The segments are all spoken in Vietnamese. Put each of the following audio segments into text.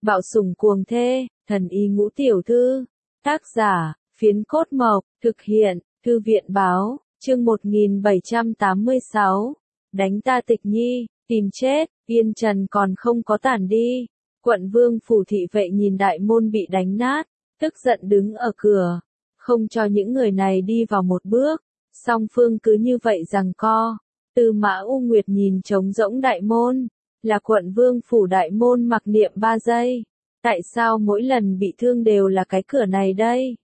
Bạo sủng cuồng thê, thần y ngũ tiểu thư. Tác giả, Phiến Cốt Mộc, thực hiện, Thư viện báo, chương 1786. Đánh ta Tịch Nhi, tìm chết, Yên Trần còn không có tản đi. Quận Vương phủ thị vệ nhìn đại môn bị đánh nát, tức giận đứng ở cửa, không cho những người này đi vào một bước. Song phương cứ như vậy giằng co. Tư Mã U Nguyệt nhìn trống rỗng đại môn, là Quận Vương phủ đại môn mặc niệm 3 giây. Tại sao mỗi lần bị thương đều là cái cửa này đây?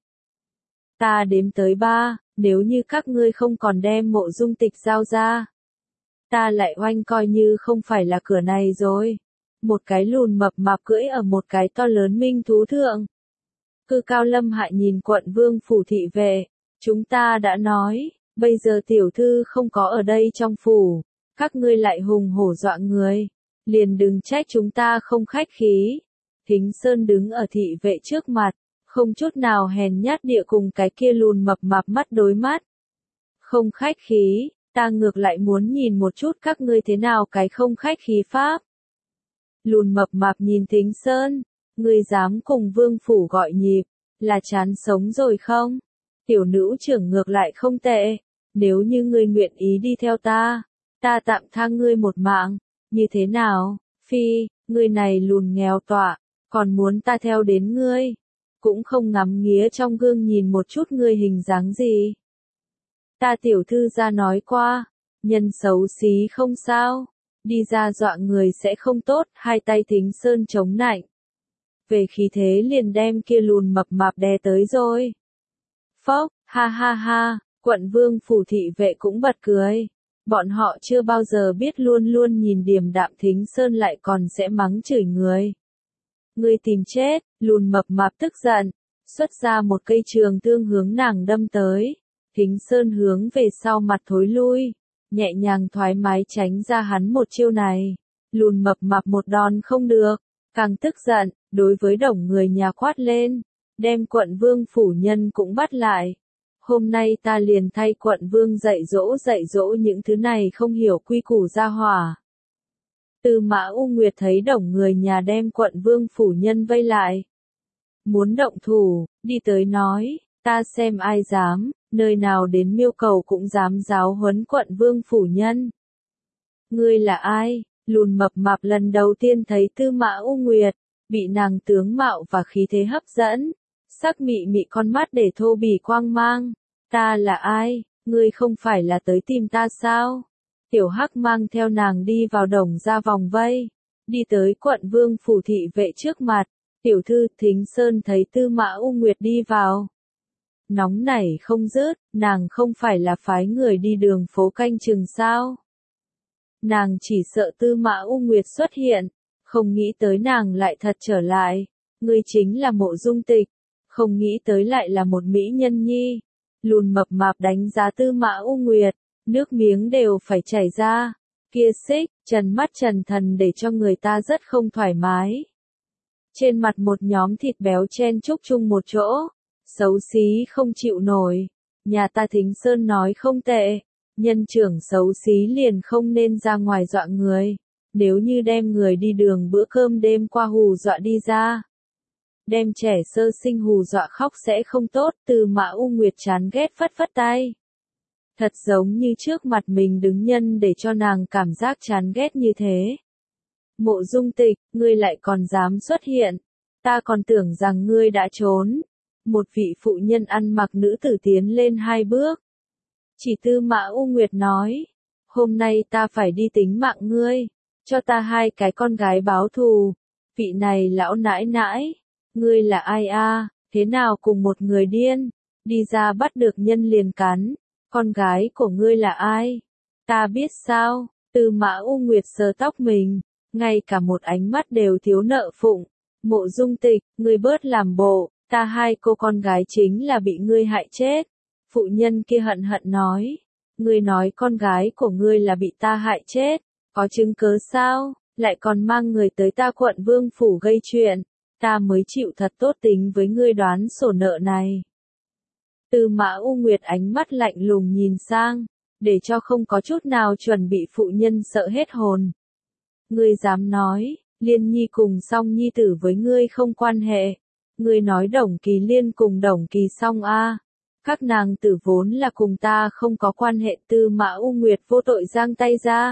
Ta đếm tới 3, nếu như các ngươi không còn đem Mộ Dung Tịch giao ra, ta lại oanh coi như không phải là cửa này rồi. Một cái lùn mập mạp cưỡi ở một cái to lớn minh thú thượng. Cư Cao Lâm Hại nhìn Quận Vương phủ thị vệ, chúng ta đã nói, bây giờ tiểu thư không có ở đây trong phủ, các ngươi lại hùng hổ dọa người, liền đừng trách chúng ta không khách khí. Thính Sơn đứng ở thị vệ trước mặt, không chút nào hèn nhát địa cùng cái kia lùn mập mạp mắt đối mắt. Không khách khí, ta ngược lại muốn nhìn một chút các ngươi thế nào cái không khách khí pháp. Lùn mập mạp nhìn Thính Sơn, ngươi dám cùng Vương phủ gọi nhịp, là chán sống rồi không? Tiểu nữ trưởng ngược lại không tệ, nếu như ngươi nguyện ý đi theo ta, ta tạm tha ngươi một mạng, như thế nào? Phi, ngươi này lùn nghèo tọa, còn muốn ta theo đến ngươi, cũng không ngắm nghía trong gương nhìn một chút ngươi hình dáng gì. Ta tiểu thư ra nói qua, nhân xấu xí không sao, đi ra dọa người sẽ không tốt. Hai tay Thính Sơn chống nạnh, về khí thế liền đem kia lùn mập mạp đè tới rồi. Phốc, ha ha ha, Quận Vương phủ thị vệ cũng bật cười. Bọn họ chưa bao giờ biết luôn luôn nhìn điềm đạm Thính Sơn lại còn sẽ mắng chửi người. Ngươi tìm chết, lùn mập mạp tức giận, xuất ra một cây trường thương hướng nàng đâm tới. Thính Sơn hướng về sau mặt thối lui, nhẹ nhàng thoải mái tránh ra hắn một chiêu này. Lùn mập mạp một đòn không được, càng tức giận, đối với đồng người nhà quát lên, đem Quận Vương phủ nhân cũng bắt lại. Hôm nay ta liền thay Quận Vương dạy dỗ những thứ này không hiểu quy củ gia hỏa. Tư Mã U Nguyệt thấy đồng người nhà đem Quận Vương phủ nhân vây lại, muốn động thủ, đi tới nói, ta xem ai dám, nơi nào đến Miêu Cầu cũng dám giáo huấn Quận Vương phủ nhân. Ngươi là ai? Lùn mập mạp lần đầu tiên thấy Tư Mã U Nguyệt, bị nàng tướng mạo và khí thế hấp dẫn, sắc mị mị con mắt để thô bỉ quang mang. Ta là ai? Ngươi không phải là tới tìm ta sao? Tiểu Hắc mang theo nàng đi vào đồng ra vòng vây, đi tới Quận Vương phủ thị vệ trước mặt. Tiểu thư, Thính Sơn thấy Tư Mã U Nguyệt đi vào, nóng nảy không dứt, nàng không phải là phái người đi đường phố canh chừng sao? Nàng chỉ sợ Tư Mã U Nguyệt xuất hiện, không nghĩ tới nàng lại thật trở lại. Ngươi chính là Mộ Dung Tịch, không nghĩ tới lại là một mỹ nhân nhi. Lùn mập mạp đánh giá Tư Mã U Nguyệt, nước miếng đều phải chảy ra. Kia xích, trần mắt trần thần để cho người ta rất không thoải mái. Trên mặt một nhóm thịt béo chen chúc chung một chỗ, xấu xí không chịu nổi. Nhà ta Thính Sơn nói không tệ, nhân trưởng xấu xí liền không nên ra ngoài dọa người. Nếu như đem người đi đường bữa cơm đêm qua hù dọa đi ra, đem trẻ sơ sinh hù dọa khóc sẽ không tốt. Tư Mã U Nguyệt chán ghét phất phất tay. Thật giống như trước mặt mình đứng nhân để cho nàng cảm giác chán ghét như thế. Mộ Dung Tịch, ngươi lại còn dám xuất hiện, ta còn tưởng rằng ngươi đã trốn. Một vị phụ nhân ăn mặc nữ tử tiến lên 2 bước. Chỉ Tư Mã U Nguyệt nói, hôm nay ta phải đi tính mạng ngươi, cho ta 2 cái con gái báo thù. Vị này lão nãi nãi, ngươi là ai a? Thế nào cùng một người điên, đi ra bắt được nhân liền cắn, con gái của ngươi là ai? Ta biết sao? Tư Mã U Nguyệt sờ tóc mình, ngay cả một ánh mắt đều thiếu nợ phụng. Mộ Dung Tịch, ngươi bớt làm bộ, ta 2 cô con gái chính là bị ngươi hại chết. Phụ nhân kia hận hận nói, ngươi nói con gái của ngươi là bị ta hại chết, có chứng cớ sao, lại còn mang người tới ta Quận Vương phủ gây chuyện, ta mới chịu thật tốt tính với ngươi đoán sổ nợ này. Tư Mã U Nguyệt ánh mắt lạnh lùng nhìn sang, để cho không có chút nào chuẩn bị phụ nhân sợ hết hồn. Ngươi dám nói, Liên Nhi cùng Song Nhi tử với ngươi không quan hệ. Ngươi nói Đồng Kỳ Liên cùng Đồng Kỳ Song a? Các nàng tử vốn là cùng ta không có quan hệ. Tư Mã U Nguyệt vô tội giang tay ra.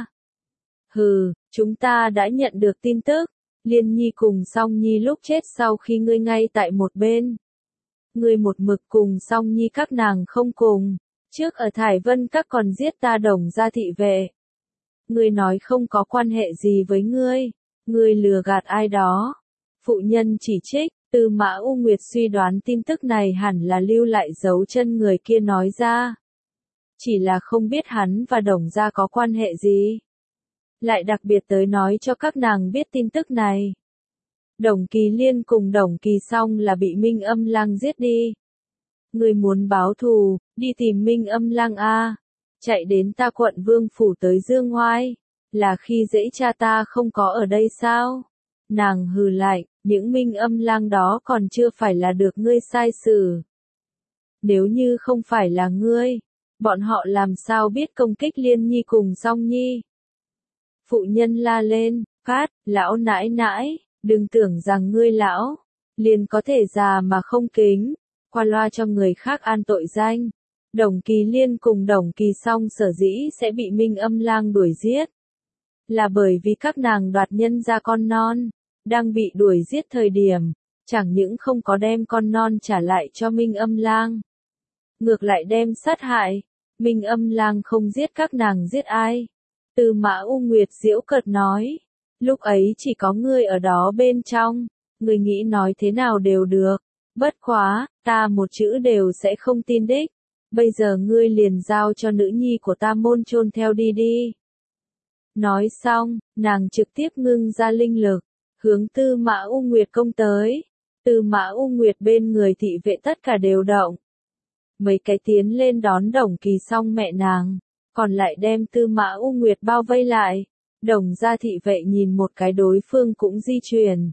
Hừ, chúng ta đã nhận được tin tức. Liên Nhi cùng Song Nhi lúc chết sau khi ngươi ngay tại một bên. Ngươi một mực cùng Song Nhi các nàng không cùng. Trước ở Thải Vân các còn giết ta Đồng gia thị vệ. Ngươi nói không có quan hệ gì với ngươi. Ngươi lừa gạt ai đó. Phụ nhân chỉ trích. Tư Mã U Nguyệt suy đoán tin tức này hẳn là lưu lại dấu chân người kia nói ra. Chỉ là không biết hắn và Đồng gia có quan hệ gì. Lại đặc biệt tới nói cho các nàng biết tin tức này. Đồng Kỳ Liên cùng Đồng Kỳ Song là bị Minh Âm Lang giết đi. Ngươi muốn báo thù, đi tìm Minh Âm Lang a. Chạy đến ta quận Vương phủ tới Dương Oai. Là khi dễ cha ta không có ở đây sao? Nàng hừ lại, những Minh Âm Lang đó còn chưa phải là được ngươi sai xử. Nếu như không phải là ngươi, bọn họ làm sao biết công kích Liên Nhi cùng Song Nhi? Phụ nhân la lên, Cát, lão nãi nãi, đừng tưởng rằng ngươi lão, liền có thể già mà không kính, qua loa cho người khác an tội danh. Đồng Kỳ Liên cùng Đồng Kỳ Song sở dĩ sẽ bị Minh Âm Lang đuổi giết. Là bởi vì các nàng đoạt nhân ra con non, đang bị đuổi giết thời điểm, chẳng những không có đem con non trả lại cho Minh Âm Lang. Ngược lại đem sát hại, Minh Âm Lang không giết các nàng giết ai? Tư Mã U Nguyệt giễu cợt nói, lúc ấy chỉ có ngươi ở đó bên trong, ngươi nghĩ nói thế nào đều được, bất quá, ta một chữ đều sẽ không tin đích, bây giờ ngươi liền giao cho nữ nhi của ta môn chôn theo đi đi. Nói xong, nàng trực tiếp ngưng ra linh lực, hướng Tư Mã U Nguyệt công tới. Tư Mã U Nguyệt bên người thị vệ tất cả đều động. Mấy cái tiến lên đón Đồng Kỳ Song mẹ nàng, còn lại đem Tư Mã U Nguyệt bao vây lại. Đồng gia thị vệ nhìn một cái đối phương cũng di chuyển.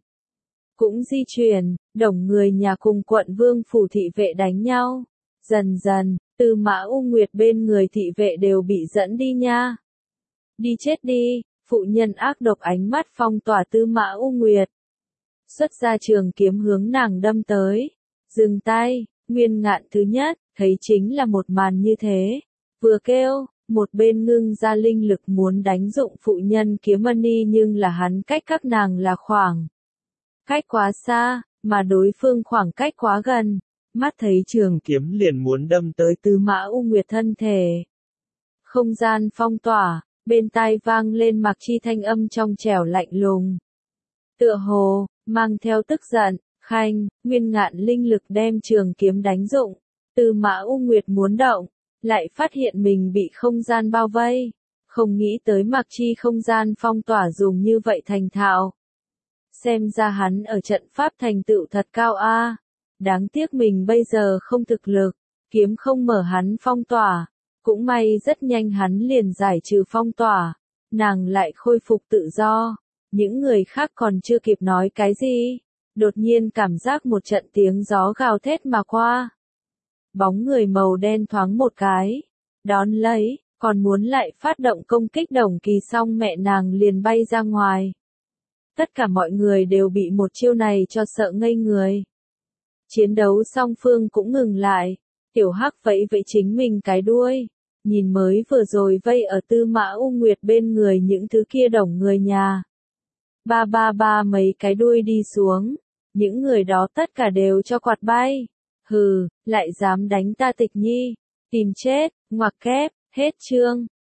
Đồng người nhà cùng quận Vương phủ thị vệ đánh nhau. Dần dần, Tư Mã U Nguyệt bên người thị vệ đều bị dẫn đi nha. Đi chết đi, phụ nhân ác độc ánh mắt phong tỏa Tư Mã U Nguyệt. Xuất ra trường kiếm hướng nàng đâm tới. Dừng tay, Nguyên Ngạn thứ nhất, thấy chính là một màn như thế. Vừa kêu, một bên ngưng ra linh lực muốn đánh dụng phụ nhân kiếm mani nhưng là hắn cách các nàng là khoảng cách quá xa, mà đối phương khoảng cách quá gần. Mắt thấy trường kiếm liền muốn đâm tới Tư Mã U Nguyệt thân thể. Không gian phong tỏa, bên tai vang lên Mạc Chi thanh âm trong trẻo lạnh lùng. Tựa hồ, mang theo tức giận, Khanh, Nguyên Ngạn linh lực đem trường kiếm đánh dụng. Tư Mã U Nguyệt muốn động, lại phát hiện mình bị không gian bao vây. Không nghĩ tới Mạc Chi không gian phong tỏa dùng như vậy thành thạo. Xem ra hắn ở trận pháp thành tựu thật cao a. Đáng tiếc mình bây giờ không thực lực, kiếm không mở hắn phong tỏa. Cũng may rất nhanh hắn liền giải trừ phong tỏa. Nàng lại khôi phục tự do. Những người khác còn chưa kịp nói cái gì. Đột nhiên cảm giác một trận tiếng gió gào thét mà qua. Bóng người màu đen thoáng một cái. Đón lấy, còn muốn lại phát động công kích Đồng Kỳ Song mẹ nàng liền bay ra ngoài. Tất cả mọi người đều bị một chiêu này cho sợ ngây người. Chiến đấu song phương cũng ngừng lại. Tiểu Hắc vẫy vẫy chính mình cái đuôi. Nhìn mới vừa rồi vây ở Tư Mã U Nguyệt bên người những thứ kia Đồng người nhà. Ba mấy cái đuôi đi xuống. Những người đó tất cả đều cho quạt bay. Hừ, lại dám đánh ta Tịch Nhi. Tìm chết, ngoặc kép, hết chương.